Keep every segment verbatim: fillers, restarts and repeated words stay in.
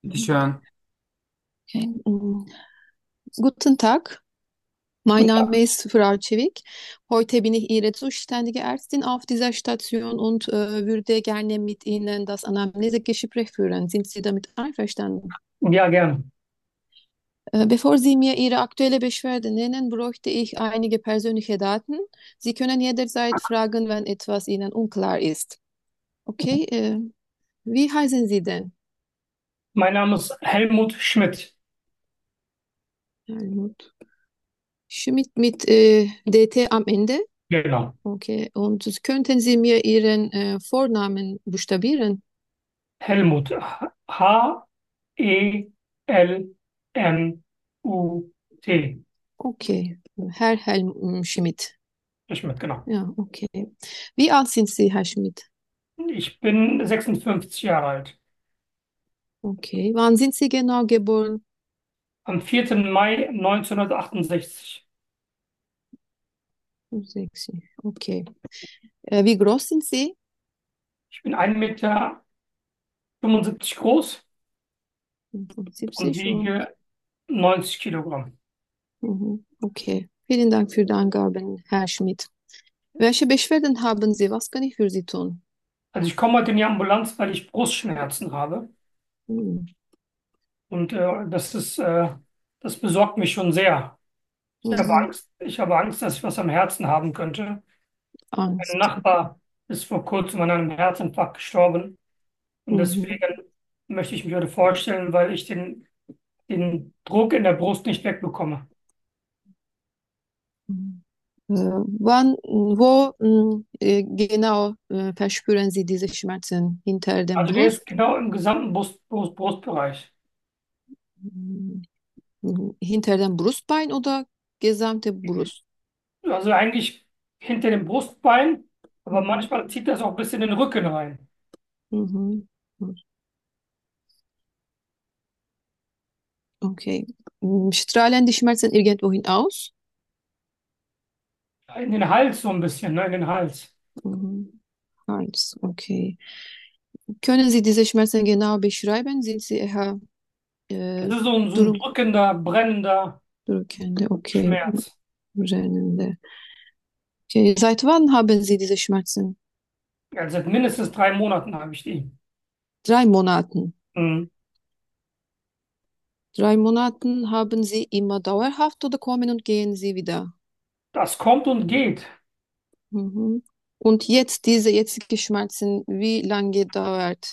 Bitteschön. Okay. mm, Guten Tag, mein Guten Name Tag. ist Frau Çevik. Heute bin ich Ihre zuständige Ärztin auf dieser Station und äh, würde gerne mit Ihnen das Anamnesegespräch führen. Sind Sie damit einverstanden? Ja, gern. Äh, bevor Sie mir Ihre aktuelle Beschwerde nennen, bräuchte ich einige persönliche Daten. Sie können jederzeit fragen, wenn etwas Ihnen unklar ist. Okay, äh, wie heißen Sie denn? Mein Name ist Helmut Schmidt. Helmut Schmidt mit äh, D T am Ende. Genau. Okay, und könnten Sie mir Ihren äh, Vornamen buchstabieren? Helmut. H E L M U T. Okay, Herr Helm Schmidt. Schmidt, genau. Ja, okay. Wie alt sind Sie, Herr Schmidt? Ich bin sechsundfünfzig Jahre alt. Okay, wann sind Sie genau geboren? Am vierten Mai neunzehnhundertachtundsechzig. sechzig. Okay. Äh, wie groß sind Sie? Ich bin ein Meter fünfundsiebzig groß und fünfundsiebzig und wiege neunzig Kilogramm. mhm, okay. Vielen Dank für die Angaben, Herr Schmidt. Welche Beschwerden haben Sie? Was kann ich für Sie tun? Also ich komme heute in die Ambulanz, weil ich Brustschmerzen habe. Hm, Und äh, das ist, äh, das besorgt mich schon sehr. Ich habe mhm. Angst, ich habe Angst, dass ich was am Herzen haben könnte. Mein Angst. Okay. Nachbar ist vor kurzem an einem Herzinfarkt gestorben. Und Mhm. deswegen möchte ich mich heute vorstellen, weil ich den, den Druck in der Brust nicht wegbekomme. Mhm. Äh, wann, wo mh, äh, genau äh, verspüren Sie diese Schmerzen? Hinter dem Also der Brust? ist genau im gesamten Brust, Brust, Brustbereich. Mh, mh, hinter dem Brustbein oder gesamte Brust? Also eigentlich hinter dem Brustbein, aber Mhm. manchmal zieht das auch bis in den Rücken rein. Mhm. Okay. Mh, strahlen die Schmerzen irgendwohin aus? In den Hals so ein bisschen, ne? In den Hals. Mhm. Hals, okay. Können Sie diese Schmerzen genau beschreiben? Sind sie eher Das äh, ist so ein, so ein drück, drückender, brennender drückende, okay, Schmerz. brennende? Okay. Seit wann haben Sie diese Schmerzen? Ja, seit mindestens drei Monaten habe ich die. Drei Monaten. Mhm. Drei Monaten haben Sie immer dauerhaft oder kommen und gehen Sie wieder? Das kommt und geht. Mhm. Und jetzt diese jetzige Schmerzen, wie lange dauert?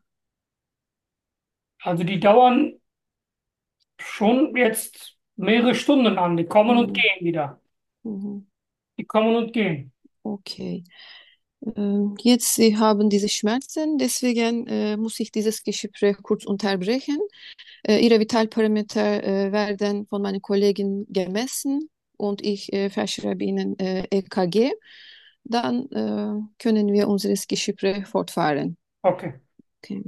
Also die dauern schon jetzt mehrere Stunden an. Die kommen und Mhm. gehen wieder. Mhm. Die kommen und gehen. Okay. Ähm, jetzt Sie haben diese Schmerzen, deswegen äh, muss ich dieses Gespräch kurz unterbrechen. Äh, Ihre Vitalparameter äh, werden von meinen Kollegen gemessen und ich äh, verschreibe Ihnen äh, E K G. Dann äh, können wir unser Gespräch fortfahren. Okay. Okay.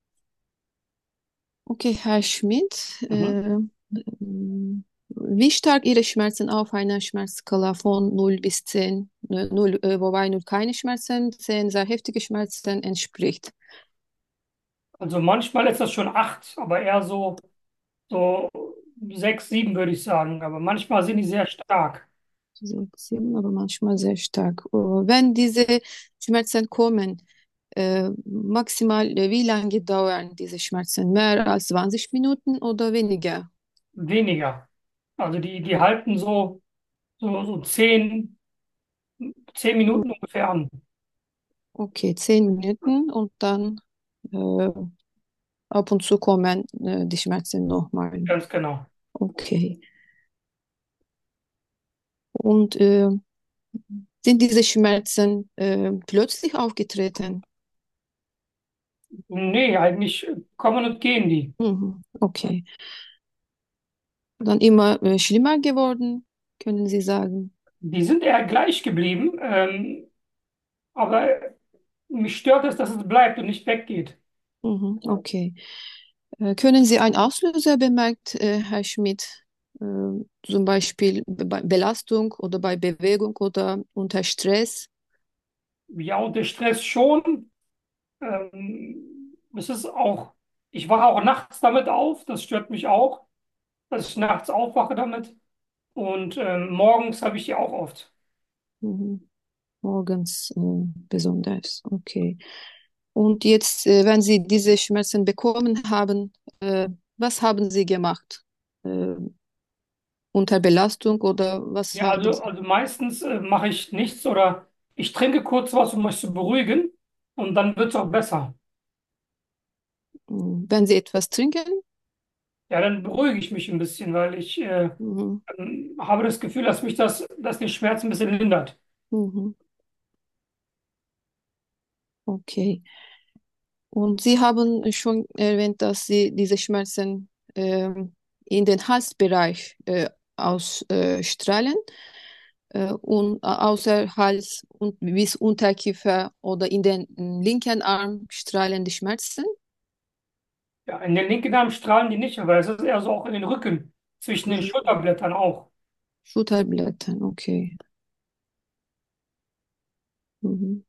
Okay, Herr Schmidt, Mhm. äh, ähm, wie stark Ihre Schmerzen auf einer Schmerzskala von null bis zehn, äh, null, äh, wobei null keine Schmerzen, zehn sehr heftige Schmerzen entspricht? Also manchmal ist das schon acht, aber eher so, so sechs, sieben würde ich sagen. Aber manchmal sind die sehr stark. sechs, sieben, aber manchmal sehr stark. Äh, Wenn diese Schmerzen kommen, äh, maximal äh, wie lange dauern diese Schmerzen? Mehr als zwanzig Minuten oder weniger? Weniger. Also die, die halten so, so, so zehn, zehn Minuten ungefähr an. Okay, zehn Minuten und dann äh, ab und zu kommen äh, die Schmerzen nochmal. Ganz genau. Okay. Und äh, sind diese Schmerzen äh, plötzlich aufgetreten? Nee, eigentlich kommen und gehen die. Mhm. Okay. Dann immer äh, schlimmer geworden, können Sie sagen? Die sind eher gleich geblieben. Ähm, aber mich stört es, dass es bleibt und nicht weggeht. Mhm. Okay. Äh, können Sie einen Auslöser bemerkt, äh, Herr Schmidt? Äh, zum Beispiel bei Belastung oder bei Bewegung oder unter Stress? Ja, und der Stress schon. Ähm, es ist auch. Ich wache auch nachts damit auf, das stört mich auch, dass ich nachts aufwache damit. Und ähm, morgens habe ich die auch oft. Mhm. Morgens äh, besonders. Okay. Und jetzt, äh, wenn Sie diese Schmerzen bekommen haben, äh, was haben Sie gemacht? Äh, unter Belastung oder was Ja, haben also, Sie? also meistens äh, mache ich nichts oder ich trinke kurz was, um mich zu beruhigen und dann wird es auch besser. Hm, wenn Sie etwas trinken? Ja, dann beruhige ich mich ein bisschen, weil ich äh, Mhm. ähm, habe das Gefühl, dass mich das, dass den Schmerz ein bisschen lindert. Mhm. Okay. Und Sie haben schon erwähnt, dass Sie diese Schmerzen ähm, in den Halsbereich äh, ausstrahlen. Äh, und au- außer Hals und bis Unterkiefer oder in den mm, linken Arm strahlen die Schmerzen. Ja, in den linken Arm strahlen die nicht, aber es ist eher so auch in den Rücken, zwischen den Mhm. Schulterblättern auch. Schulterblättern, okay. Mhm.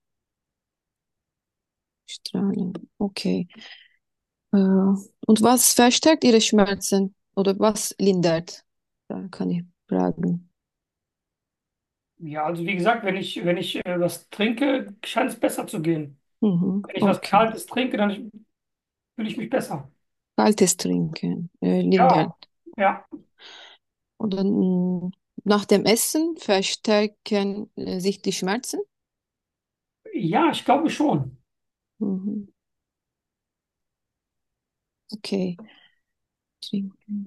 Strahlen, okay. Äh, und was verstärkt Ihre Schmerzen oder was lindert? Da kann ich fragen. Ja, also wie gesagt, wenn ich, wenn ich äh, was trinke, scheint es besser zu gehen. Mhm. Wenn ich was Okay. Kaltes trinke, dann fühle ich mich besser. Kaltes Trinken, äh, lindert. Ja, ja, Oder mm, nach dem Essen verstärken äh, sich die Schmerzen? ja, ich glaube schon. Mhm. Okay. Trinken.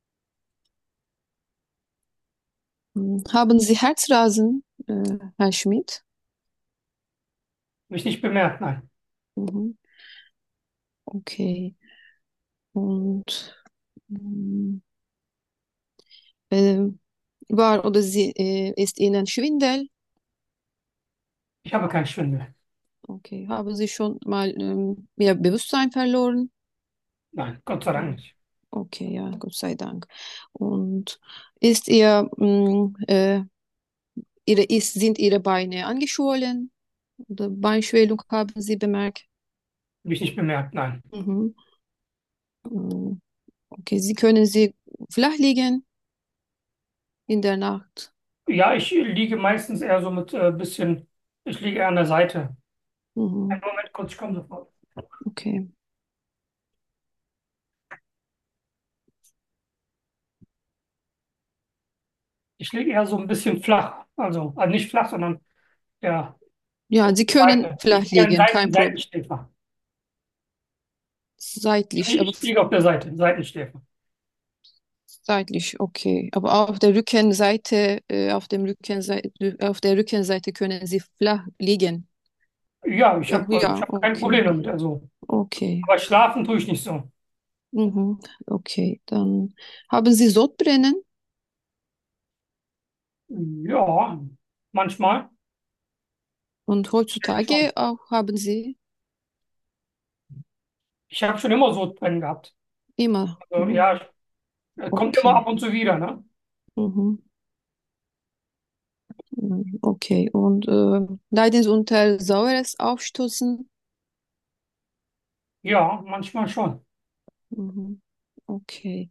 Hm, haben Sie Herzrasen, äh, Herr Schmidt? Habe ich nicht bemerkt, nein. Mhm. Okay. Und hm, äh, war oder sie, äh, ist Ihnen Schwindel? Ich habe keinen Schwindel. Okay. Haben Sie schon mal ähm, Ihr Bewusstsein verloren? Nein, Gott sei Dank Hm. nicht. Okay, ja, Gott sei Dank. Und ist Ihr, mh, äh, ihre, ist, sind Ihre Beine angeschwollen? Oder Beinschwellung haben Sie bemerkt? Habe ich nicht bemerkt, nein. Mhm. Mm, okay, Sie können Sie flach liegen in der Nacht. Ja, ich liege meistens eher so mit äh, bisschen, ich liege eher an der Seite. Einen Mhm. Moment kurz, ich komme sofort. Okay. Ich liege eher so ein bisschen flach. Also, also nicht flach, sondern ja, Ja, Sie können Seite. Ich flach bin ein liegen, kein Seiten Problem. Seitenschläfer. Seitlich, aber Ich liege auf der Seite, Seitenschläfer. seitlich, okay. Aber auf der Rückenseite, äh, auf dem Rückenseite, auf der Rückenseite können Sie flach liegen. Ja, ich Ja, habe also ich ja, hab kein okay. Problem damit. Also, Okay. aber schlafen tue ich nicht so. Mhm. Okay. Dann haben Sie Sodbrennen Ja, manchmal und schon. heutzutage auch haben Sie Ich habe schon immer Sodbrennen gehabt. immer. Also, Mhm. ja, äh, kommt immer Okay. ab und zu wieder, ne? Mhm. Mhm. Okay. Und äh, leiden Sie unter saures Aufstoßen? Ja, manchmal schon. Mhm. Okay.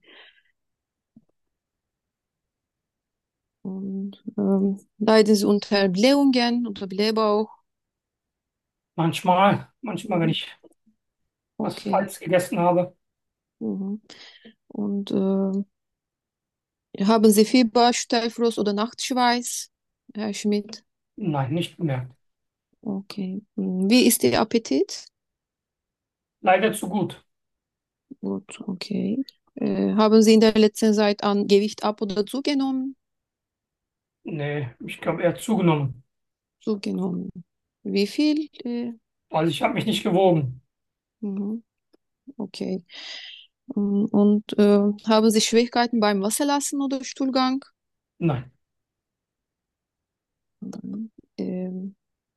Und ähm, leiden Sie unter Blähungen oder Blähbauch? Manchmal, manchmal, wenn Mhm. ich was Okay. falsch gegessen habe. Mhm. Und äh, haben Sie Fieber, Steifrost oder Nachtschweiß, Herr Schmidt? Nein, nicht bemerkt. Okay. Mhm. Wie ist Ihr Appetit? Leider zu gut. Gut, okay. Äh, haben Sie in der letzten Zeit an Gewicht ab oder zugenommen? Nee, ich glaube, er hat zugenommen. Zugenommen. Wie viel? Äh, Also ich habe mich nicht gewogen. mhm. Okay. Mm, und äh, haben Sie Schwierigkeiten beim Wasserlassen oder Stuhlgang? Nein, Mhm. Ähm,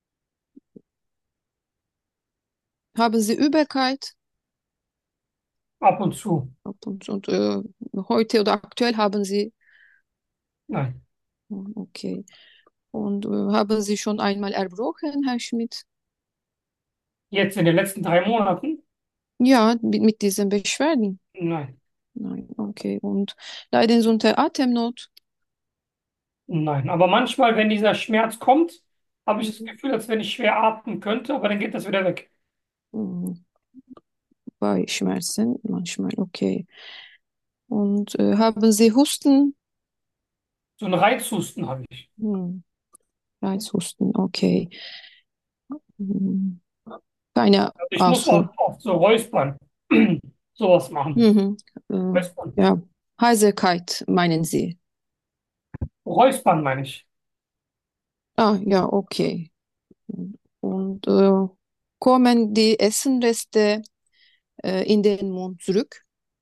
haben Sie Übelkeit? ab und zu. Ab Und, und äh, heute oder aktuell haben Sie, Nein. hm, okay. Und äh, haben Sie schon einmal erbrochen, Herr Schmidt? Jetzt in den letzten drei Monaten? Ja, mit, mit diesen Beschwerden. Nein, Nein, okay. Und leiden Sie unter Atemnot? nein. Aber manchmal, wenn dieser Schmerz kommt, habe ich das Mhm. Gefühl, als wenn ich schwer atmen könnte, aber dann geht das wieder weg. Mhm. Bei Schmerzen manchmal, okay. Und äh, haben Sie Husten? So einen Reizhusten habe ich. Hm. Reizhusten, okay. Mhm. Keine Also ich muss Ausflug. auch oft so räuspern, sowas machen. Mhm. Äh, Räuspern. ja, Heiserkeit meinen Sie? Räuspern meine ich. Ah, ja, okay. Und äh, kommen die Essenreste äh, in den Mund zurück?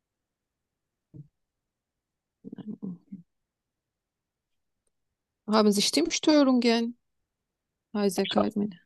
Haben Sie Stimmstörungen? Heiserkeit, meine.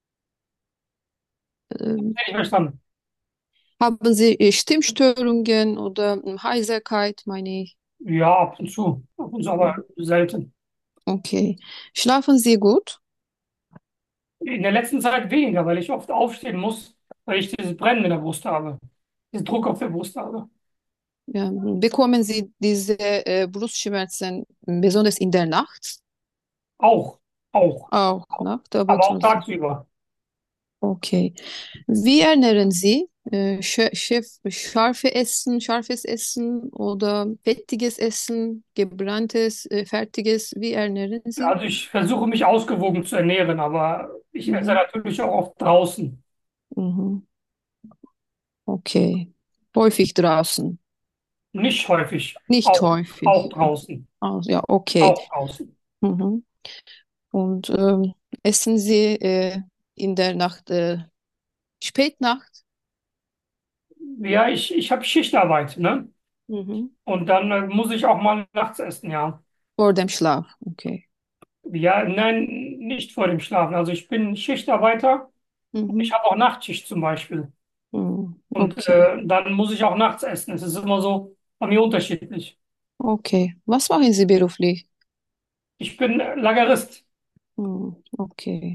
Ähm, Hätte ich verstanden. haben Sie äh, Stimmstörungen oder hm, Heiserkeit, meine ich? Ja, ab und zu. Ab und zu, aber Mhm. selten. Okay. Schlafen Sie gut? In der letzten Zeit weniger, weil ich oft aufstehen muss, weil ich dieses Brennen in der Brust habe. Diesen Druck auf der Brust habe. Ja, bekommen Sie diese äh, Brustschmerzen besonders in der Nacht? Auch. Auch. Auch Nacht, aber Aber auch trotzdem. tagsüber. Okay. Wie ernähren Sie? Äh, sch- Chef, scharfe Essen, scharfes Essen oder fettiges Essen, gebranntes, äh, fertiges? Wie ernähren Sie? Also ich versuche mich ausgewogen zu ernähren, aber ich esse Mhm. natürlich auch oft draußen. Mhm. Okay. Häufig draußen. Nicht häufig. Nicht Auch, auch häufig. draußen. Ah, ja, okay. Auch draußen. Mhm. Und ähm, essen Sie äh, in der Nacht, äh, Spätnacht? Ja, ich, ich habe Schichtarbeit, ne? Mhm. Und dann äh, muss ich auch mal nachts essen, ja. Vor dem Schlaf. Okay. Ja, nein, nicht vor dem Schlafen. Also ich bin Schichtarbeiter. Ich Mhm. habe auch Nachtschicht zum Beispiel. Mhm. Und Okay. äh, dann muss ich auch nachts essen. Es ist immer so bei mir unterschiedlich. Okay. Was machen Sie beruflich? Ich bin äh, Lagerist. Mhm. Okay.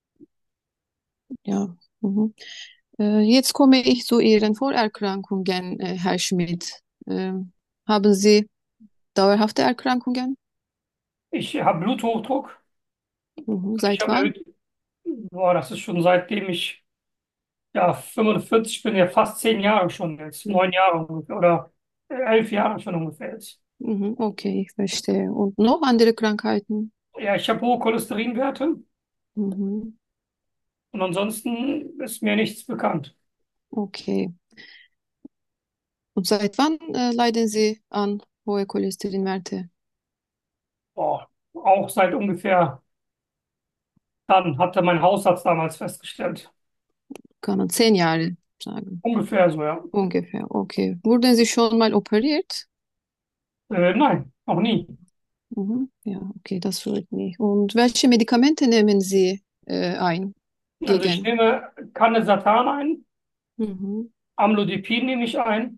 Ja. Mhm. Äh, jetzt komme ich zu Ihren Vorerkrankungen, äh, Herr Schmidt. Ähm, haben Sie dauerhafte Erkrankungen? Ich habe Bluthochdruck. Mhm. Ich Seit habe wann? erhöht, boah, das ist schon seitdem ich ja fünfundvierzig bin, ja fast zehn Jahre schon jetzt, neun Jahre ungefähr oder äh, elf Jahre schon ungefähr jetzt. Mhm. Okay, ich verstehe. Und noch andere Krankheiten? Ja, ich habe hohe Cholesterinwerte Mhm. und ansonsten ist mir nichts bekannt. Okay. Und seit wann äh, leiden Sie an hohe Cholesterinwerte? Boah, auch seit ungefähr, dann hatte mein Hausarzt damals festgestellt. Kann man zehn Jahre sagen. Ungefähr so, ja. Ungefähr. Okay. Wurden Sie schon mal operiert? Äh, nein, noch nie. Mhm. Ja, okay, das freut mich. Und welche Medikamente nehmen Sie äh, ein Also ich gegen? nehme Candesartan ein, Mhm. Amlodipin nehme ich ein,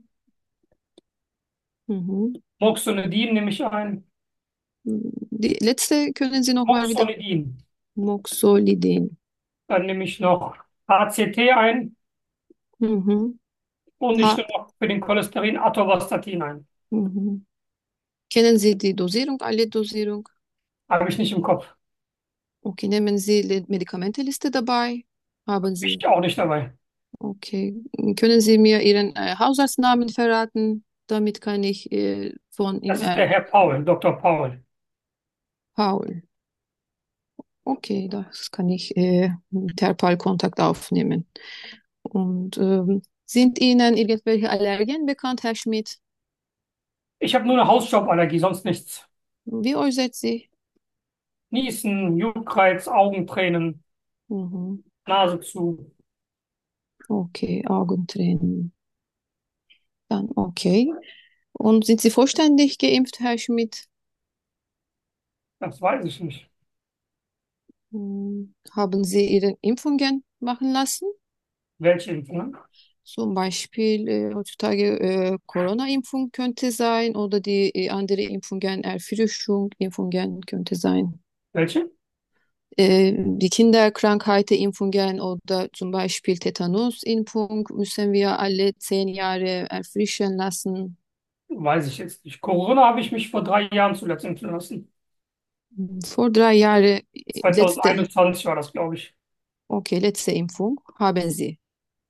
Mhm. Moxonidin nehme ich ein, Die letzte können Sie noch mal wieder. Moxonidin. Moxolidin. Dann nehme ich noch H C T ein Mhm. und ich Ha. nehme noch für den Cholesterin Atorvastatin ein. Mhm. Kennen Sie die Dosierung, alle Dosierung? Habe ich nicht im Kopf. Okay, nehmen Sie die Medikamentenliste dabei? Haben Ich Sie. auch nicht dabei. Okay. Können Sie mir Ihren äh, Hausarztnamen verraten? Damit kann ich äh, von ihm, Das ist äh, der Herr Paul, Doktor Paul. Paul. Okay, das kann ich äh, mit Herr Paul Kontakt aufnehmen. Und ähm, sind Ihnen irgendwelche Allergien bekannt, Herr Schmidt? Ich habe nur eine Hausstauballergie, sonst nichts. Wie äußert sie? Niesen, Juckreiz, Augentränen, Mhm. Nase zu. Okay, Augentränen. Dann okay. Und sind Sie vollständig geimpft, Herr Schmidt? Das weiß ich nicht. Hm, haben Sie Ihre Impfungen machen lassen? Welche Impfungen? Zum Beispiel äh, heutzutage äh, Corona-Impfung könnte sein oder die äh, andere Impfungen, Erfrischung, Impfungen könnte sein. Welche? Äh, die Kinderkrankheiten, Impfungen oder zum Beispiel Tetanusimpfung müssen wir alle zehn Jahre erfrischen lassen. Weiß ich jetzt nicht. Corona habe ich mich vor drei Jahren zuletzt impfen lassen. Vor drei Jahren, letzte, zwanzig einundzwanzig war das, glaube ich. okay, letzte Impfung haben Sie.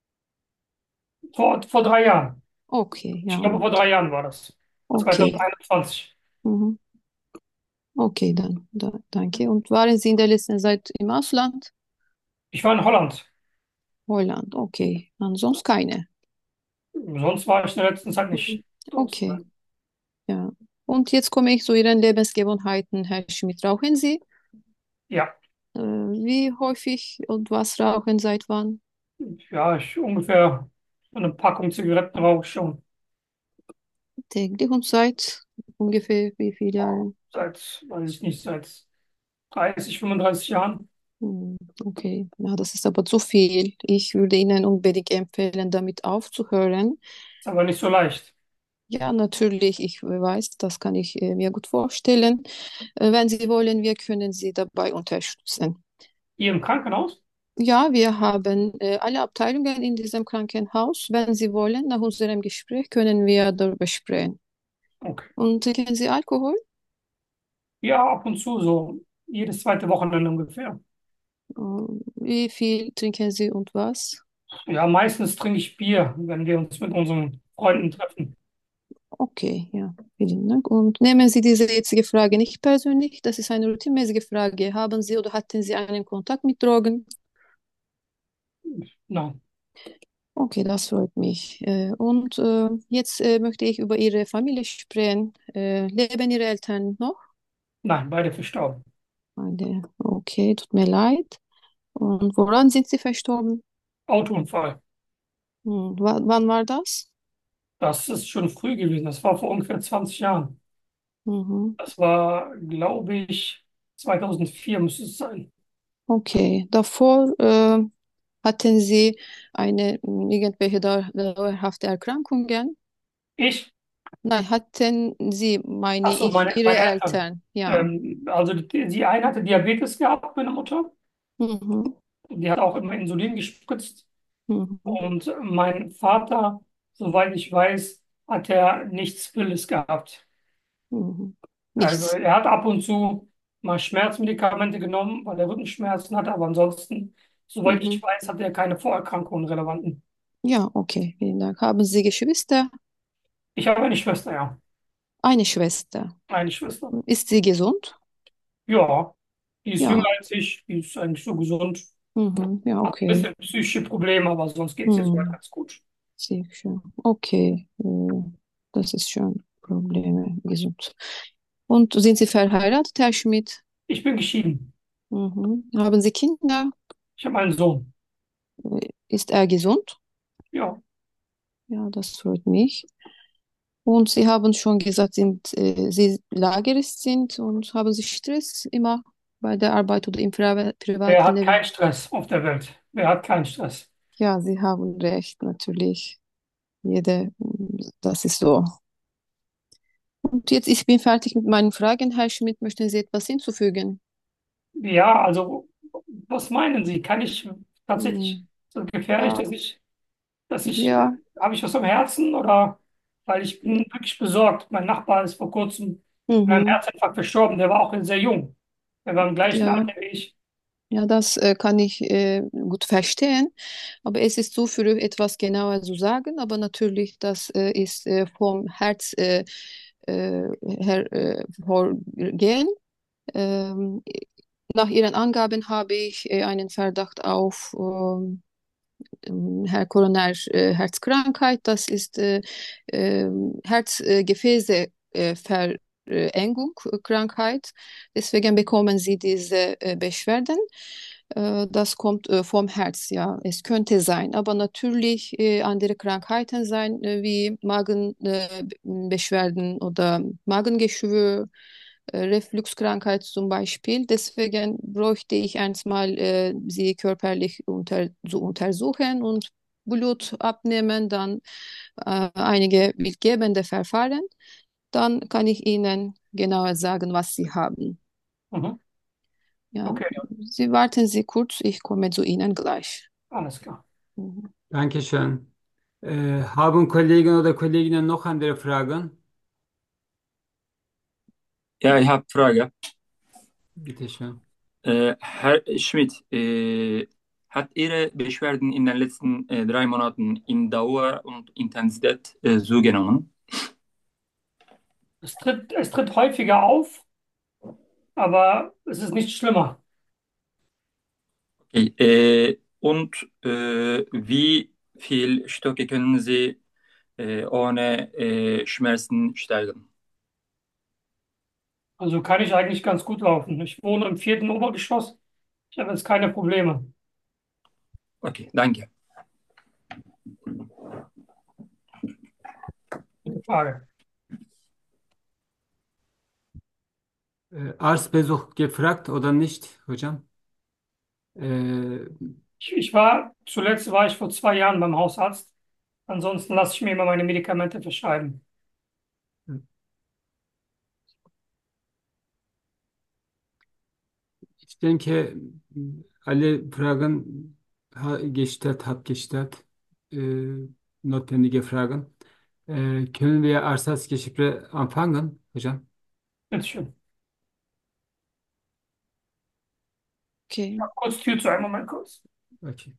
Vor, vor drei Jahren. Okay, Ich ja, glaube, vor und drei Jahren war das. okay. zwanzig einundzwanzig. Mhm. Okay, dann, da, danke. Und waren Sie in der letzten Zeit im Ausland? Ich war in Holland. Holland, okay. Ansonsten keine. Sonst war ich in der letzten Zeit Mhm. nicht draußen. Okay, ja. Und jetzt komme ich zu Ihren Lebensgewohnheiten, Herr Schmidt. Rauchen Sie? Ja, Äh, wie häufig und was rauchen seit wann? ja, ich ungefähr eine Packung Zigaretten rauche ich schon. Täglich und seit ungefähr wie viele Oh, Jahren? seit, weiß ich nicht, seit dreißig, fünfunddreißig Jahren. Hm, okay, ja, das ist aber zu viel. Ich würde Ihnen unbedingt empfehlen, damit aufzuhören. Ist aber nicht so leicht. Ja, natürlich, ich weiß, das kann ich äh, mir gut vorstellen. Äh, wenn Sie wollen, wir können Sie dabei unterstützen. Hier im Krankenhaus? Ja, wir haben äh, alle Abteilungen in diesem Krankenhaus. Wenn Sie wollen, nach unserem Gespräch können wir darüber sprechen. Okay. Und trinken Sie Alkohol? Ja, ab und zu so. Jedes zweite Wochenende ungefähr. Äh, wie viel trinken Sie und was? Ja, meistens trinke ich Bier, wenn wir uns mit unseren Freunden treffen. Okay, ja, vielen Dank. Und nehmen Sie diese jetzige Frage nicht persönlich. Das ist eine routinemäßige Frage. Haben Sie oder hatten Sie einen Kontakt mit Drogen? Nein, Okay, das freut mich. Äh, Und äh, jetzt äh, möchte ich über Ihre Familie sprechen. Äh, Leben Ihre Eltern noch? nein, beide verstorben. Beide. Okay, tut mir leid. Und woran sind Sie verstorben? Autounfall. Hm, wa- wann war das? Das ist schon früh gewesen. Das war vor ungefähr zwanzig Jahren. Mhm. Das war, glaube ich, zweitausendvier müsste es sein. Okay, davor äh, hatten Sie eine mh, irgendwelche dau- dauerhafte Erkrankungen? Ich, Nein, hatten Sie, ach meine so, ich, meine, Ihre meine Eltern. Eltern? Ja. Ähm, also die, die eine hatte Diabetes gehabt, meine Mutter. Mhm. Die hat auch immer Insulin gespritzt. Mhm. Und mein Vater, soweit ich weiß, hat er nichts Wildes gehabt. Mhm. Also Nichts. er hat ab und zu mal Schmerzmedikamente genommen, weil er Rückenschmerzen hatte, aber ansonsten, soweit Mhm. ich weiß, hat er keine Vorerkrankungen relevanten. Ja, okay, vielen Dank. Haben Sie Geschwister? Ich habe eine Schwester, ja. Eine Schwester. Eine Schwester. Ist sie gesund? Ja, die ist jünger Ja. als ich, die ist eigentlich so gesund. Mhm. Ja, Hat ein okay. bisschen psychische Probleme, aber sonst geht es ihr soweit Mhm. ganz gut. Sehr schön. Okay. Äh, Das ist schon Probleme gesund. Und sind Sie verheiratet, Herr Schmidt? Ich bin geschieden. Mhm. Haben Sie Kinder? Ich habe einen Sohn. Äh, Ist er gesund? Ja, Ja, das freut mich. Und Sie haben schon gesagt, sind, äh, Sie Lagerist sind und haben Sie Stress immer bei der Arbeit oder im Pri wer privaten hat Leben? keinen Stress auf der Welt? Wer hat keinen Stress? Ja, Sie haben recht, natürlich. Jede, das ist so. Und jetzt, ich bin fertig mit meinen Fragen. Herr Schmidt, möchten Sie etwas hinzufügen? Ja, also, was meinen Sie? Kann ich tatsächlich Hm, so gefährlich, ja, dass ich, dass ich, äh, ja, habe ich was am Herzen oder weil ich bin wirklich besorgt. Mein Nachbar ist vor kurzem an einem mhm, Herzinfarkt verstorben. Der war auch sehr jung. Der war im gleichen ja, Alter wie ich. ja, das äh, kann ich äh, gut verstehen. Aber es ist so für etwas genauer zu sagen. Aber natürlich, das äh, ist äh, vom Herz äh, äh, her, äh, hergehen. Ähm, nach Ihren Angaben habe ich äh, einen Verdacht auf ähm, ähm, Herr Koroner äh, Herzkrankheit. Das ist äh, äh, Herzgefäße äh, Verengung, äh, Krankheit. Deswegen bekommen Sie diese äh, Beschwerden. Äh, das kommt äh, vom Herz, ja. Es könnte sein, aber natürlich äh, andere Krankheiten sein, äh, wie Magenbeschwerden oder Magengeschwür, äh, Refluxkrankheit zum Beispiel. Deswegen bräuchte ich einmal äh, sie körperlich unter, zu untersuchen und Blut abnehmen, dann äh, einige bildgebende Verfahren. Dann kann ich Ihnen genauer sagen, was Sie haben. Mhm. Ja, Okay, Sie warten Sie kurz, ich komme zu Ihnen gleich. alles klar. Mhm. Dankeschön. Äh, haben Kollegen oder Kolleginnen noch andere Fragen? Ja, ich habe Frage. Bitte schön. Äh, Herr Schmidt, äh, hat Ihre Beschwerden in den letzten äh, drei Monaten in Dauer und Intensität äh, zugenommen? Es tritt, es tritt häufiger auf, aber es ist nicht schlimmer. Okay, äh, und äh, wie viel Stöcke können Sie äh, ohne äh, Schmerzen steigen? Also kann ich eigentlich ganz gut laufen. Ich wohne im vierten Obergeschoss. Ich habe jetzt keine Probleme. Okay, danke. Gute Frage. Äh, Arztbesuch gefragt oder nicht, hocam? Äh, Ich, ich war, zuletzt war ich vor zwei Jahren beim Hausarzt. Ansonsten lasse ich mir immer meine Medikamente verschreiben. Ich denke, alle Fragen ha- gestellt, habe gestellt. Äh, notwendige Fragen. Äh, können wir Arztgeschichte anfangen, hocam? Bitteschön. Okay. Kurz Tür zu, einen Moment kurz. Okay.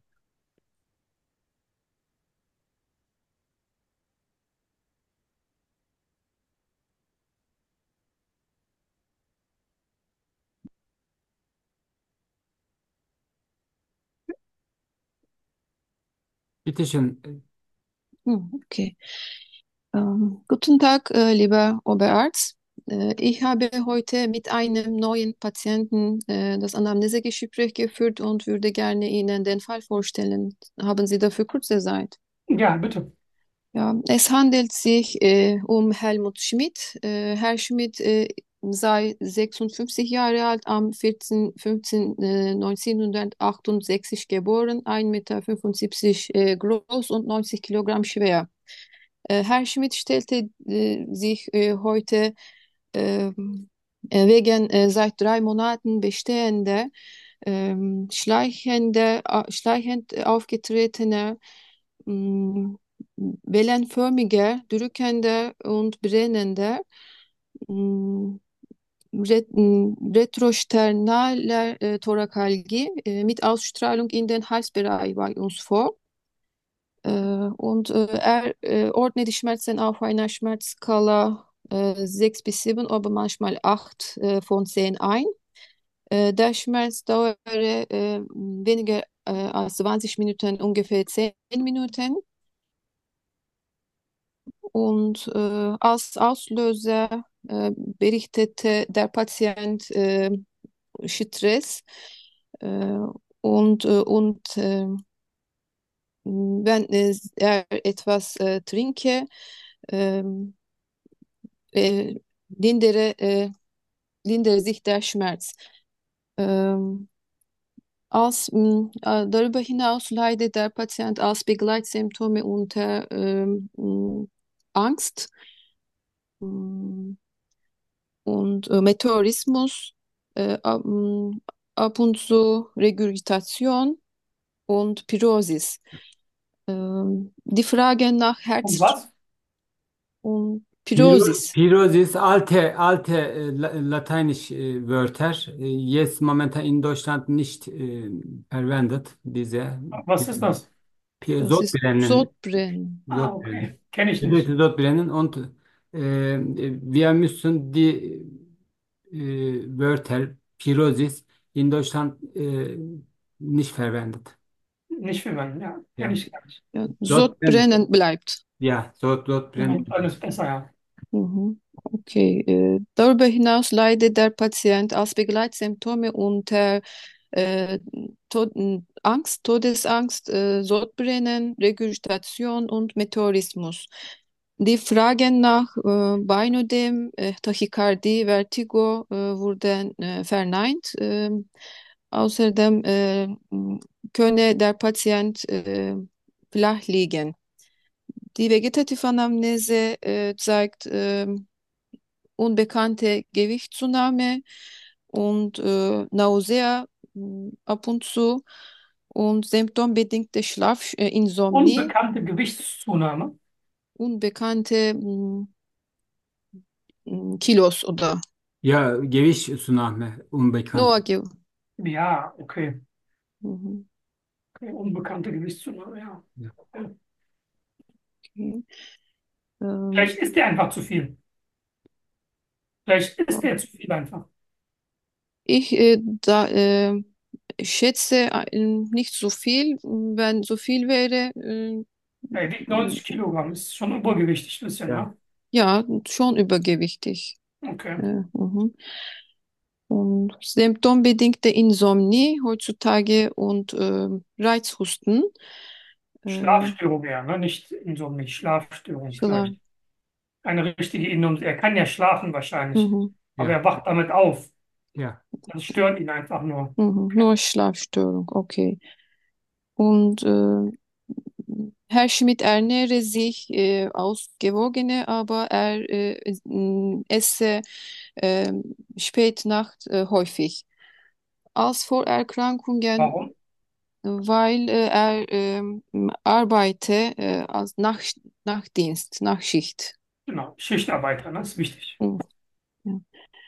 Bitte schön. Hm, okay. Ähm, guten Tag, äh, lieber Oberarzt. Äh, ich habe heute mit einem neuen Patienten äh, das Anamnesegespräch geführt und würde gerne Ihnen den Fall vorstellen. Haben Sie dafür kurze Zeit? Ja, bitte. Ja, es handelt sich äh, um Helmut Schmidt. Äh, Herr Schmidt äh, sei sechsundfünfzig Jahre alt, am vierzehnten fünfzehnten äh, neunzehnhundertachtundsechzig geboren, ein Meter fünfundsiebzig äh, groß und neunzig Kilogramm schwer. Äh, Herr Schmidt stellte äh, sich äh, heute ähm, äh, wegen äh, seit drei Monaten bestehender ähm, schleichende, äh, schleichend aufgetretener mh, wellenförmiger, drückender und brennender mh, ret mh, retrosternaler äh, Thorakalgie äh, mit Ausstrahlung in den Halsbereich bei uns vor. Äh, und äh, er äh, ordnet die Schmerzen auf einer Schmerzskala äh, sechs bis sieben, aber manchmal acht äh, von zehn ein. Äh, der Schmerz dauert äh, weniger äh, als zwanzig Minuten, ungefähr zehn Minuten. Und äh, als Auslöser äh, berichtete der Patient äh, Stress äh, und, äh, und äh, wenn es- er etwas äh, trinke, ähm, äh, lindere, äh, lindere sich der Schmerz. Ähm, als, mh, äh, darüber hinaus leidet der Patient als Begleitsymptome unter ähm, mh, Angst mh, und äh, Meteorismus, äh, ab, mh, ab und zu Regurgitation und Pyrosis. Ähm, die Frage nach Und Herz was? und Piro- Pyrosis. Pyrosis, alte, alte äh, La- lateinisch äh, Wörter. Äh, jetzt momentan in Deutschland nicht äh, verwendet, diese Was ist das? Pi- Das ist Sodbrennen. Sodbrennen. Ah, Sodbrennen. okay. Kenne ich nicht. Bedeutet Sodbrennen und äh, wir müssen die äh, Wörter Pyrosis in Deutschland äh, nicht verwendet. Nicht für meinen, ja. Kenne Ja. ich gar nicht. Ja, Sodbrennen, Sodbrennen bleibt. ja, Sod, Sodbrennen. Mhm, alles besser, ja. Mhm. Okay. Äh, darüber hinaus leidet der Patient als Begleitsymptome unter äh, Tod Angst, Todesangst, äh, Sodbrennen, Regurgitation und Meteorismus. Die Fragen nach äh, Beinödem, äh, Tachykardie, Vertigo äh, wurden äh, verneint. Ähm, außerdem äh, könne der Patient äh, flach liegen. Die Vegetative-Anamnese äh, zeigt ähm, unbekannte Gewichtszunahme und äh, Nausea mh, ab und zu und symptombedingte Schlafinsomnie, Unbekannte Gewichtszunahme. unbekannte mh, mh, Kilos oder Ja, Gewichtszunahme, unbekannt. nur Ge Ja, okay. mhm, Okay, unbekannte Gewichtszunahme, ja. Ja. Okay. okay. Ähm, Vielleicht ist der einfach zu viel. Vielleicht ist der zu viel einfach. ich äh, da, äh, schätze äh, nicht so viel. Wenn so viel wäre, äh, Er wiegt neunzig Kilogramm, ist schon übergewichtig, ein bisschen, Ja. ne? ja, schon übergewichtig. Okay. Äh, mhm. Und symptombedingte Insomnie heutzutage und äh, Reizhusten. Äh, Schlafstörung eher, ne? Nicht Insomnie, Schlafstörung Schlaf. vielleicht. Eine richtige Insomnie. Er kann ja schlafen wahrscheinlich, Mhm. aber Ja. er wacht damit auf. Ja. Das stört ihn einfach nur. Mhm. Nur Schlafstörung, okay. Und äh, Herr Schmidt ernähre sich äh, ausgewogener, aber er äh, äh, esse äh, spät Nacht äh, häufig. Als Vorerkrankungen, Warum? weil äh, er ähm, arbeite äh, als Nach Nachtdienst, Nachtschicht. Genau, Schichtarbeiter, ne? Das ist wichtig. Mhm. Ja.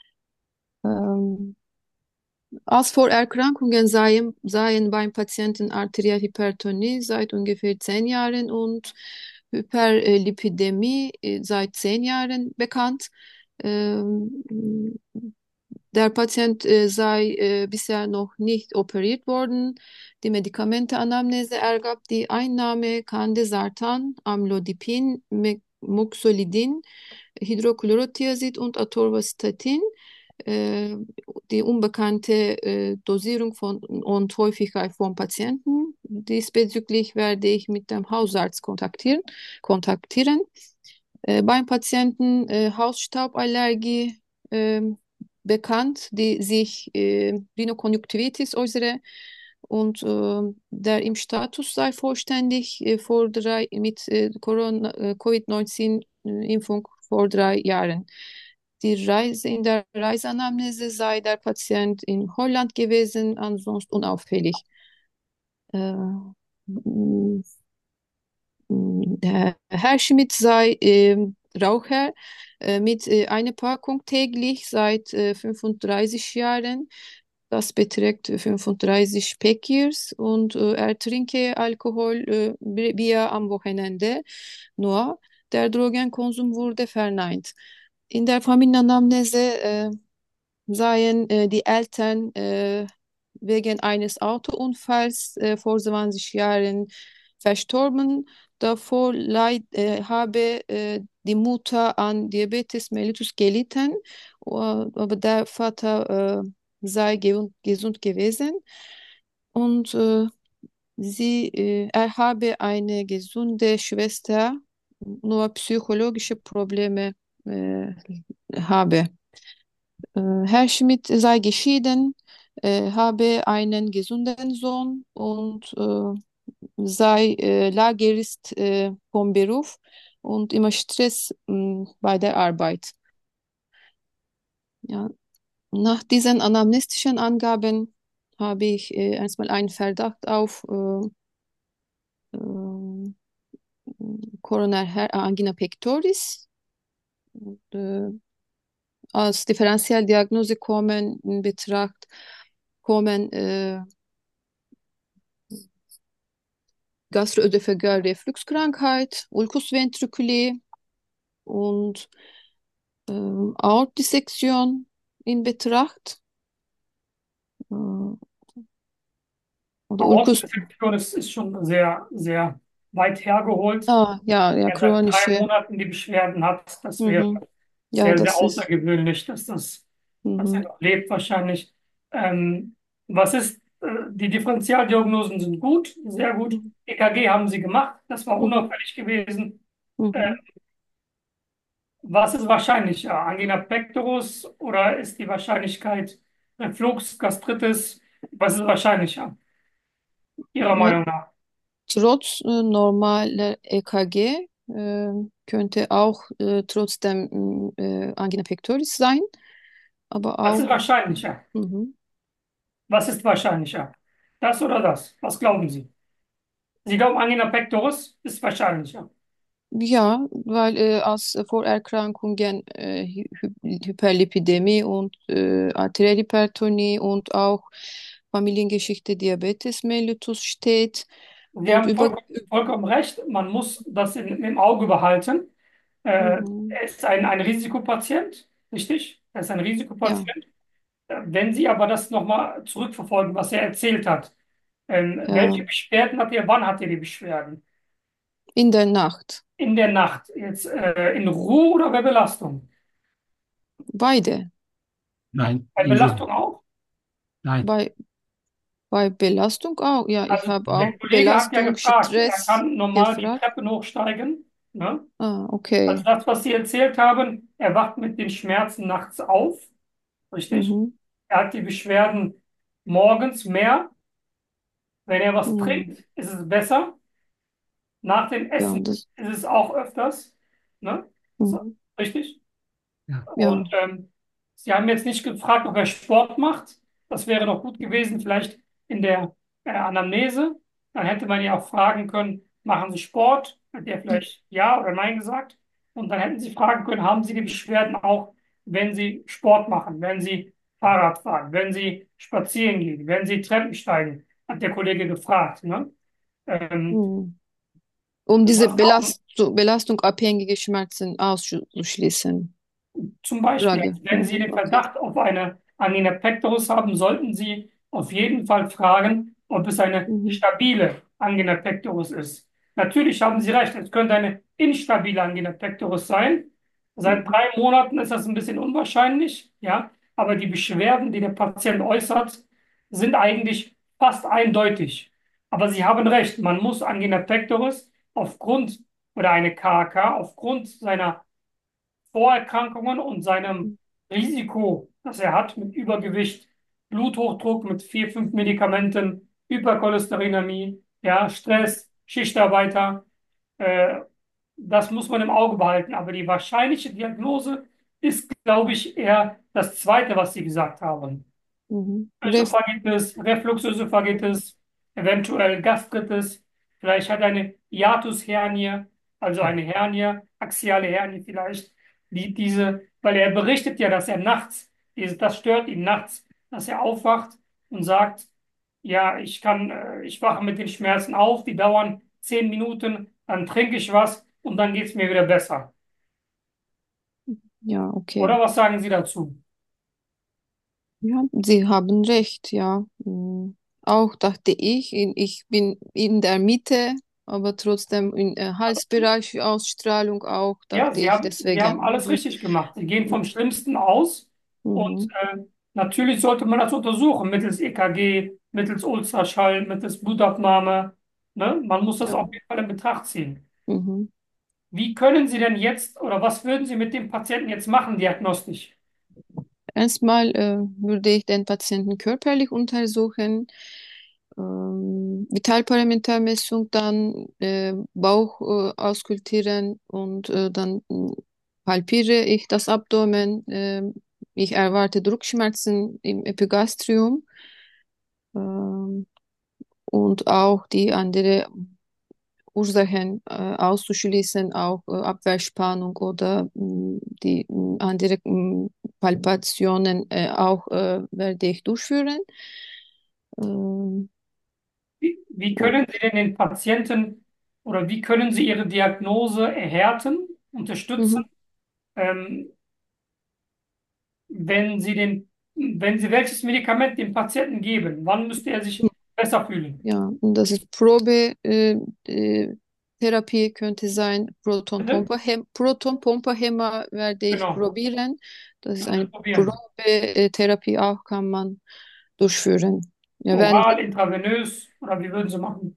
Ähm, Als Vorerkrankungen seien, seien beim Patienten Arterialhypertonie seit ungefähr zehn Jahren und Hyperlipidemie äh, seit zehn Jahren bekannt. Ähm, Der Patient äh, sei äh, bisher noch nicht operiert worden. Die Medikamentenanamnese ergab die Einnahme Candesartan, Amlodipin, Me- Moxolidin, Hydrochlorothiazid und Atorvastatin. Äh, Die unbekannte äh, Dosierung von und Häufigkeit von Patienten. Diesbezüglich werde ich mit dem Hausarzt kontaktieren. kontaktieren. Äh, beim Patienten äh, Hausstauballergie äh, bekannt, die sich äh, Rhinokonjunktivitis äußere und äh, der Impfstatus sei vollständig äh, vor drei, mit äh, Corona, äh, Covid neunzehn-Impfung vor drei Jahren. Die Reise, in der Reiseanamnese sei der Patient in Holland gewesen, ansonsten unauffällig. Äh, der Herr Schmidt sei ähm, Raucher äh, mit äh, einer Packung täglich seit äh, fünfunddreißig Jahren. Das beträgt fünfunddreißig Päckjes und äh, er trinke Alkohol äh, Bier am Wochenende nur. Der Drogenkonsum wurde verneint. In der Familienanamnese äh, seien äh, die Eltern äh, wegen eines Autounfalls äh, vor zwanzig Jahren verstorben. Davor leid, äh, habe äh, die Mutter an Diabetes mellitus gelitten, äh, aber der Vater äh, sei ge gesund gewesen und äh, sie, äh, er habe eine gesunde Schwester, nur psychologische Probleme äh, habe. Äh, Herr Schmidt sei geschieden, äh, habe einen gesunden Sohn und äh, sei äh, Lagerist äh, vom Beruf und immer Stress mh, bei der Arbeit. Ja, nach diesen anamnestischen Angaben habe ich äh, erstmal einen Verdacht auf äh, äh, Coronar Angina pectoris. Äh, Als Differentialdiagnose kommen in Betracht kommen äh, Gastroösophageal Refluxkrankheit, Ulcus ventriculi und ähm, Aortdissektion in Betracht. Äh, oder Ulcus, Aortendissektion ist, ist schon sehr, sehr weit hergeholt. ah, ja, ja, Er seit drei chronische. Monaten die Beschwerden hat, das wäre Mhm. Ja, sehr, sehr das ist. außergewöhnlich, dass das, dass er Mhm. noch lebt wahrscheinlich. Ähm, was ist, äh, die Differentialdiagnosen sind gut, sehr gut. Mhm. E K G haben sie gemacht, das war Mhm. unauffällig gewesen. Äh, Mhm. was ist wahrscheinlicher? Angina pectoris oder ist die Wahrscheinlichkeit Reflux, Gastritis? Was ist wahrscheinlicher, Ihrer Ja, Meinung nach? trotz äh, normaler E K G äh, könnte auch äh, trotzdem äh, Angina pectoris sein. aber Was ist auch, wahrscheinlicher? mhm. Was ist wahrscheinlicher? Das oder das? Was glauben Sie? Sie glauben, Angina pectoris ist wahrscheinlicher. Ja, weil äh, als Vorerkrankungen äh, Hy Hy- Hyperlipidemie und äh, Arterialhypertonie und auch Familiengeschichte Diabetes mellitus steht Sie und haben über... vollkommen, vollkommen recht. Man muss das in, im Auge behalten. Äh, Mhm. er ist ein, ein Risikopatient, richtig? Er ist ein Ja, Risikopatient. Äh, Wenn Sie aber das nochmal zurückverfolgen, was er erzählt hat, ähm, ja, welche Beschwerden hat er, wann hat er die Beschwerden? in der Nacht. In der Nacht, jetzt äh, in Ruhe oder bei Belastung? Beide. Nein, Bei in Ruhe. Belastung auch? Nein. Bei, bei Belastung auch. Ja, ich Also habe der auch Kollege hat ja Belastung, gefragt, er Stress kann normal die gefragt. Treppen hochsteigen. Ne? Ah, Also okay. das, was Sie erzählt haben, er wacht mit den Schmerzen nachts auf, richtig? Mhm. Er hat die Beschwerden morgens mehr. Wenn er was Mhm. trinkt, ist es besser. Nach dem Ja, Essen das. ist es auch öfters. Ne? So, Mhm. richtig? Ja. Und Ja. ähm, Sie haben jetzt nicht gefragt, ob er Sport macht. Das wäre noch gut gewesen, vielleicht in der äh, Anamnese. Dann hätte man ja auch fragen können, machen Sie Sport? Hat er vielleicht ja oder nein gesagt. Und dann hätten Sie fragen können, haben Sie die Beschwerden auch, wenn Sie Sport machen, wenn Sie Fahrrad fahren, wenn Sie spazieren gehen, wenn Sie Treppen steigen, hat der Kollege gefragt. Ne? Ähm, Mhm. Um diese was auch Belast belastungabhängige Schmerzen auszuschließen. Zum Beispiel, Frage. also wenn Sie Mhm. den Okay. Verdacht auf eine Angina pectoris haben, sollten Sie auf jeden Fall fragen, ob es eine Mhm. stabile Angina pectoris ist. Natürlich haben Sie recht, es könnte eine instabile Angina pectoris sein. Seit Mhm. drei Monaten ist das ein bisschen unwahrscheinlich, ja, aber die Beschwerden, die der Patient äußert, sind eigentlich fast eindeutig. Aber Sie haben recht, man muss Angina pectoris aufgrund oder eine K A K aufgrund seiner Vorerkrankungen und seinem Risiko, das er hat mit Übergewicht, Bluthochdruck mit vier, fünf Medikamenten, Hypercholesterinämie, ja, Stress, Schichtarbeiter, äh, das muss man im Auge behalten. Aber die wahrscheinliche Diagnose ist, glaube ich, eher das Zweite, was Sie gesagt haben. Mhm. Ref Ösophagitis, Refluxösophagitis, eventuell Gastritis, vielleicht hat er eine Hiatushernie, also eine Hernie, axiale Hernie vielleicht, die diese, weil er berichtet ja, dass er nachts, diese, das stört ihn nachts, dass er aufwacht und sagt, ja, ich kann, äh, ich wache mit den Schmerzen auf, die dauern zehn Minuten, dann trinke ich was und dann geht es mir wieder besser. ja, okay. Oder was sagen Sie dazu? Ja, Sie haben recht, ja. Mhm. Auch dachte ich, in- ich bin in der Mitte, aber trotzdem im äh, Halsbereich Ausstrahlung auch, Ja, dachte Sie ich haben, Sie haben deswegen alles nicht. richtig gemacht. Sie gehen vom Schlimmsten aus und Mhm. äh, natürlich sollte man das untersuchen mittels E K G, mittels Ultraschall, mittels Blutabnahme. Ne? Man muss das Ja. auf jeden Fall in Betracht ziehen. Mhm. Wie können Sie denn jetzt oder was würden Sie mit dem Patienten jetzt machen, diagnostisch? Erstmal äh, würde ich den Patienten körperlich untersuchen, ähm, Vitalparametermessung, dann äh, Bauch äh, auskultieren und äh, dann mh, palpiere ich das Abdomen. Äh, ich erwarte Druckschmerzen im Epigastrium ähm, und auch die andere Ursachen äh, auszuschließen, auch äh, Abwehrspannung oder mh, die mh, andere mh, Palpationen äh, auch äh, werde ich durchführen. Ähm, Wie, wie oh, können Sie denn den Patienten oder wie können Sie Ihre Diagnose erhärten, unterstützen? mhm, Ähm, wenn Sie den, wenn Sie welches Medikament dem Patienten geben, wann müsste er sich besser fühlen? ja, und das ist Probe. Äh, äh, Therapie könnte sein, Bitte? Protonpumpe, Hem Protonpumpe-Hemmer werde ich Genau. probieren. Das ist Können Sie eine probieren. Probe-Therapie auch, kann man durchführen. Ja, wenn Oral, intravenös oder wie würden Sie machen?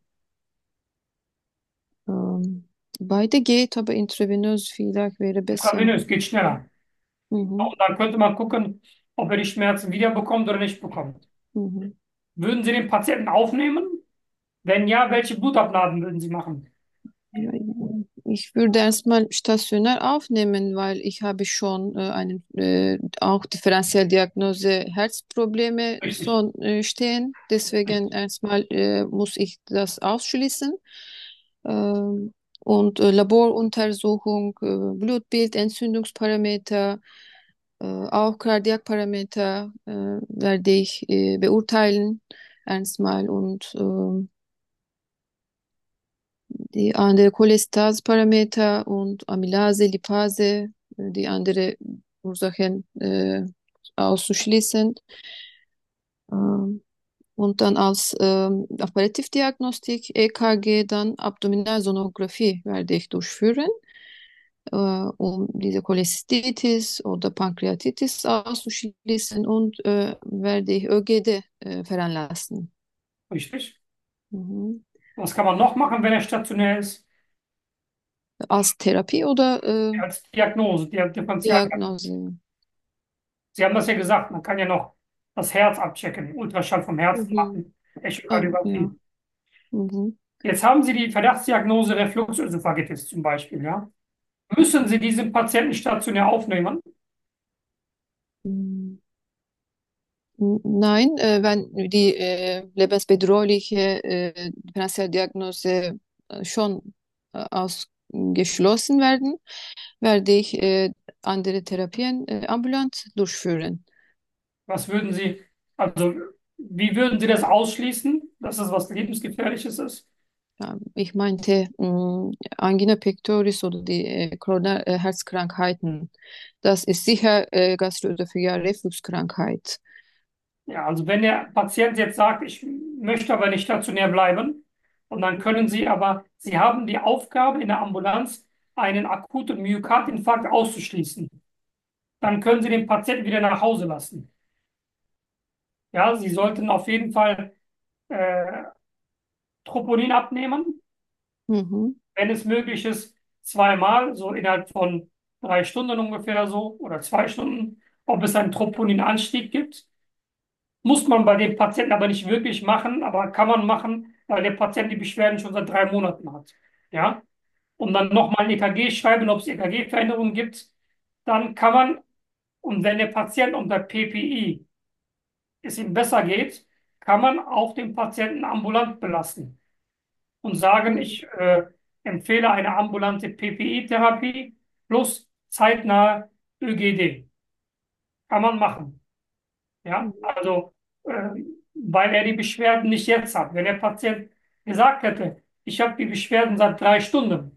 ähm, beide geht, aber intravenös vielleicht wäre besser. Intravenös geht schneller. Mhm, Und dann könnte man gucken, ob er die Schmerzen wieder bekommt oder nicht bekommt. mhm. Würden Sie den Patienten aufnehmen? Wenn ja, welche Blutabnahmen würden Sie machen? Ja, Ich würde erstmal stationär aufnehmen, weil ich habe schon äh, einen, äh, auch Differentialdiagnose Herzprobleme Richtig, so äh, stehen. Deswegen richtig, erstmal äh, muss ich das ausschließen. Ähm, und äh, Laboruntersuchung, äh, Blutbild, Entzündungsparameter, äh, auch Kardiakparameter äh, werde ich äh, beurteilen erstmal und ähm, die andere Cholestasparameter und Amylase, Lipase, äh, die andere Ursachen äh, auszuschließen. Ähm, und dann als ähm, Apparativdiagnostik E K G, dann Abdominalsonographie werde ich durchführen, äh, um diese Cholecystitis oder Pankreatitis auszuschließen und äh, werde ich Ö G D äh, veranlassen. richtig. Mhm. Was kann man noch machen, wenn er stationär ist? Als Therapie oder äh, Als Diagnose, die Differentialdiagnose. Diagnose? Sie haben das ja gesagt, man kann ja noch das Herz abchecken, Ultraschall vom Herzen Mhm. machen, Ah, ja. Echokardiographie. Mhm. Jetzt haben Sie die Verdachtsdiagnose Refluxösophagitis zum Beispiel, ja? Müssen Sie diesen Patienten stationär aufnehmen? Mm, Nein, äh, wenn die äh, lebensbedrohliche äh, Differentialdiagnose äh, schon äh, ausgeschlossen werden, werde ich äh, andere Therapien äh, ambulant durchführen. Was würden Sie, also wie würden Sie das ausschließen, dass es was Lebensgefährliches ist? Ja, ich meinte mh, Angina pectoris oder die äh, Corona- äh, Herzkrankheiten. Das ist sicher äh, gastroösophagale Refluxkrankheit. Ja, also wenn der Patient jetzt sagt, ich möchte aber nicht stationär bleiben, und dann können Sie aber, Sie haben die Aufgabe in der Ambulanz, einen akuten Myokardinfarkt auszuschließen. Dann können Sie den Patienten wieder nach Hause lassen. Ja, Sie sollten auf jeden Fall äh, Troponin abnehmen, Mhm. wenn es möglich ist, zweimal, so innerhalb von drei Stunden ungefähr so oder zwei Stunden, ob es einen Troponinanstieg gibt. Muss man bei dem Patienten aber nicht wirklich machen, aber kann man machen, weil der Patient die Beschwerden schon seit drei Monaten hat. Ja? Und dann nochmal ein E K G schreiben, ob es E K G-Veränderungen gibt. Dann kann man, und wenn der Patient unter P P I es ihm besser geht, kann man auch den Patienten ambulant belassen und sagen, ich äh, empfehle eine ambulante P P I-Therapie plus zeitnahe Ö G D. Kann man machen. Ja, also, äh, weil er die Beschwerden nicht jetzt hat. Wenn der Patient gesagt hätte, ich habe die Beschwerden seit drei Stunden,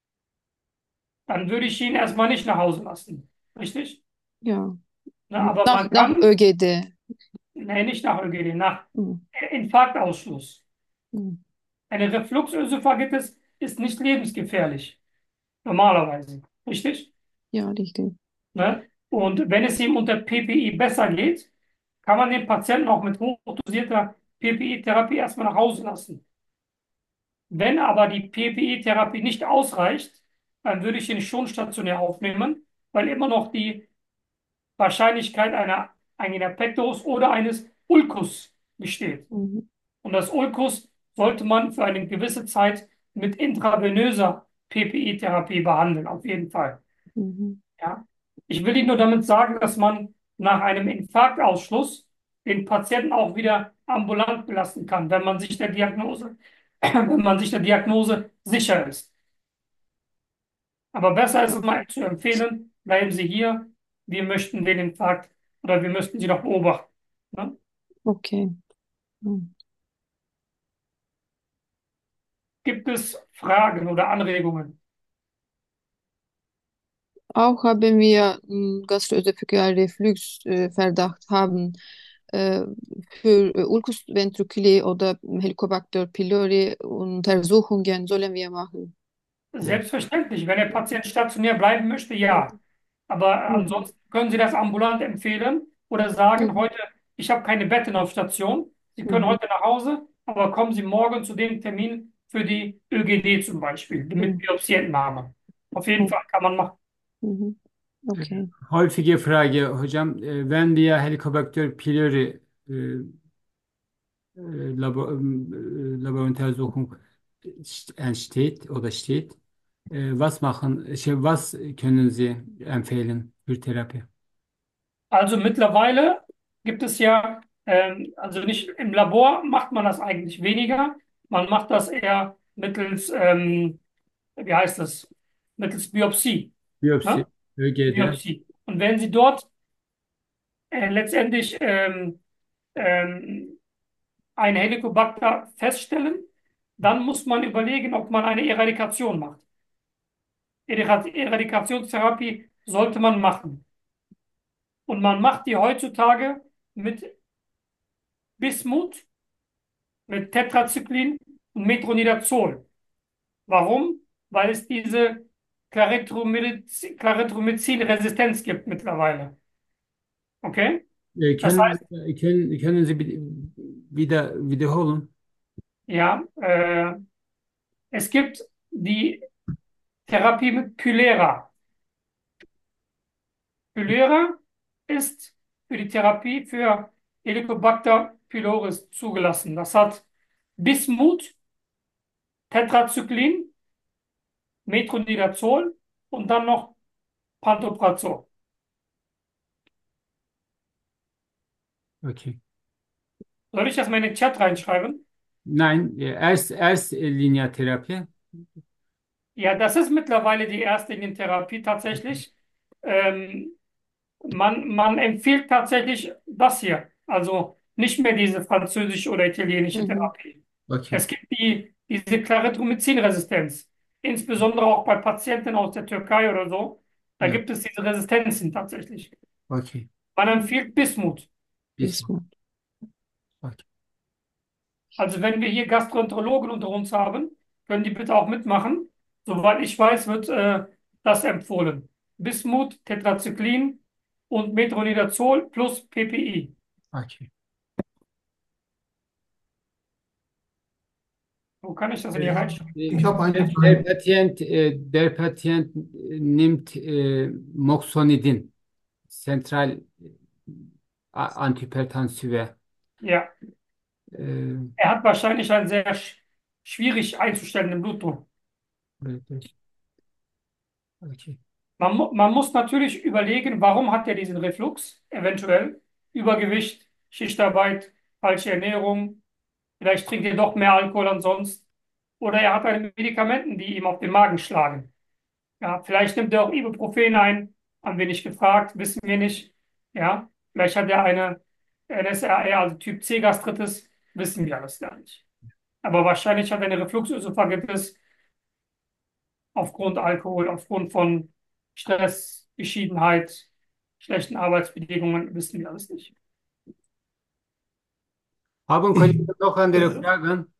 dann würde ich ihn erstmal nicht nach Hause lassen. Richtig? Ja, Ne, aber nach, man nach kann, Ö G D. nee, nicht nach Ö G D, nach Mhm. Infarktausschluss. Mhm. Eine Refluxösophagitis ist nicht lebensgefährlich, normalerweise. Richtig? Ja, richtig. Ne? Und wenn es ihm unter P P I besser geht, kann man den Patienten auch mit hochdosierter P P I-Therapie erstmal nach Hause lassen. Wenn aber die P P I-Therapie nicht ausreicht, dann würde ich ihn schon stationär aufnehmen, weil immer noch die Wahrscheinlichkeit einer Angina pectoris oder eines Ulkus besteht. Mhm. Und das Ulkus sollte man für eine gewisse Zeit mit intravenöser P P I-Therapie behandeln, auf jeden Fall. Mhm. Ja? Ich will Ihnen nur damit sagen, dass man nach einem Infarktausschluss den Patienten auch wieder ambulant belassen kann, wenn man sich der Diagnose, wenn man sich der Diagnose sicher ist. Aber besser ist es mal zu empfehlen, bleiben Sie hier, wir möchten den Infarkt oder wir möchten Sie noch beobachten. Ne? Okay. Mhm. Gibt es Fragen oder Anregungen? Auch haben wir mh, gastroösophagalen Refluxverdacht haben äh, für äh, Ulcus ventriculi oder Helicobacter pylori Untersuchungen sollen wir machen. Ja. Selbstverständlich, wenn der Patient stationär bleiben möchte, ja. Aber Mhm. ansonsten können Sie das ambulant empfehlen oder sagen, Mhm. heute, ich habe keine Betten auf Station. Sie können Mhm. heute nach Hause, aber kommen Sie morgen zu dem Termin für die Ö G D zum Beispiel, mit Mhm. Biopsieentnahme. Auf jeden Oh, Fall kann man machen. mhm. Äh, Okay. Häufige Frage, hocam. Äh, Wenn wir Helicobacter pylori äh, äh, Labor, äh, Laboruntersuchung entsteht oder steht, Äh, was machen, şey, was können Sie empfehlen für Therapie? Also mittlerweile gibt es ja, ähm, also nicht im Labor macht man das eigentlich weniger. Man macht das eher mittels, ähm, wie heißt das? Mittels Biopsie. Biyopsi, Ne? Ö G D. Biopsie. Und wenn Sie dort äh, letztendlich ähm, ähm, ein Helicobacter feststellen, dann muss man überlegen, ob man eine Eradikation macht. Erad- Eradikationstherapie sollte man machen. Und man macht die heutzutage mit Bismut, mit Tetracyclin und Metronidazol. Warum? Weil es diese Clarithromycin- Clarithromycin-Resistenz gibt mittlerweile. Okay? Äh, Das können, heißt, äh, können, können Sie bitte wieder wiederholen? ja, äh, es gibt die Therapie mit Pylera. Pylera ist für die Therapie für Helicobacter pylori zugelassen. Das hat Bismut, Tetracyclin, Metronidazol und dann noch Pantoprazol. Okay. Soll ich das mal in den Chat reinschreiben? Nein, äh, erst, erst äh, Lineartherapie. Ja, das ist mittlerweile die Erstlinientherapie tatsächlich. Ähm, man, man empfiehlt tatsächlich das hier. Also nicht mehr diese französische oder italienische Mhm. Therapie. Okay. Es gibt die, diese Clarithromycin-Resistenz. Insbesondere auch bei Patienten aus der Türkei oder so. Da Ja, gibt es diese Resistenzen tatsächlich. okay. Man empfiehlt Bismut. Bis. Bismut. Okay. Also wenn wir hier Gastroenterologen unter uns haben, können die bitte auch mitmachen. Soweit ich weiß, wird äh, das empfohlen. Bismut, Tetracyclin und Metronidazol plus P P I. Okay. Wo kann ich das denn Ich hier habe reinschreiben? ich hab Der, eine der Frage. Patient, äh, der Patient äh, nimmt äh, Moxonidin, zentral äh, Antihypertensive. Ja, Äh, er hat wahrscheinlich einen sehr sch schwierig einzustellenden Blutdruck. okay. Man, mu- man muss natürlich überlegen, warum hat er diesen Reflux? Eventuell Übergewicht, Schichtarbeit, falsche Ernährung, vielleicht trinkt er doch mehr Alkohol als sonst. Oder er hat eine Medikamenten, die ihm auf den Magen schlagen. Ja, vielleicht nimmt er auch Ibuprofen ein, haben wir nicht gefragt, wissen wir nicht. Ja, vielleicht hat er eine N S R R, also Typ C Gastritis, wissen wir alles gar nicht. Aber wahrscheinlich hat er eine Refluxösophagitis aufgrund Alkohol, aufgrund von Stress, Geschiedenheit, schlechten Arbeitsbedingungen, wissen wir alles nicht. Haben Ich, Kollegen noch andere äh, Fragen?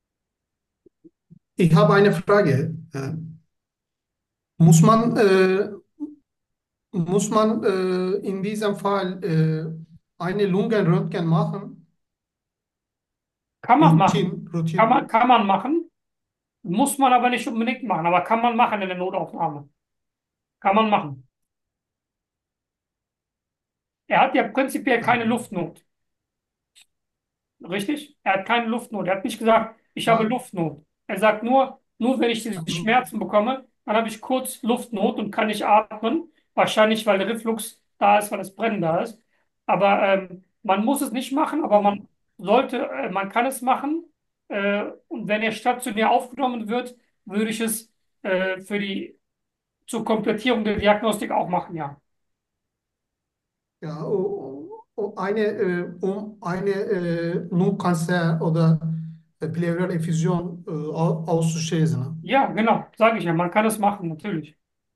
ich habe eine Frage. Äh, muss man, äh, muss man äh, in diesem Fall äh, eine Lungenröntgen machen? Kann man machen. Routine, Kann man, Routine. kann man machen, muss man aber nicht unbedingt machen, aber kann man machen in der Notaufnahme. Kann man machen. Er hat ja prinzipiell keine Luftnot. Richtig? Er hat keine Luftnot. Er hat nicht gesagt, ich habe Ah, Luftnot. Er sagt nur, nur wenn ich diese Schmerzen bekomme, dann habe ich kurz Luftnot und kann nicht atmen. Wahrscheinlich, weil der Reflux da ist, weil das Brennen da ist. Aber ähm, man muss es nicht machen, aber man sollte, äh, man kann es machen. Äh, und wenn er stationär aufgenommen wird, würde ich es äh, für die zur Komplettierung der Diagnostik auch machen, ja. ja, o- o- eine, äh, um eine äh, Lungenkanzer oder äh, Pleuraleffusion äh, au- auszuschließen. Ja, genau, sage ich ja, man kann es machen, natürlich.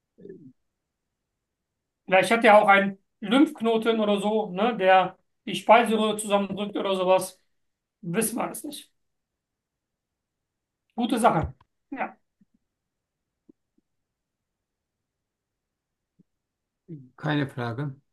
Vielleicht hat er auch einen Lymphknoten oder so, ne, der die Speiseröhre zusammendrückt oder sowas. Wissen wir alles nicht. Gute Sache. Ja. Keine Frage.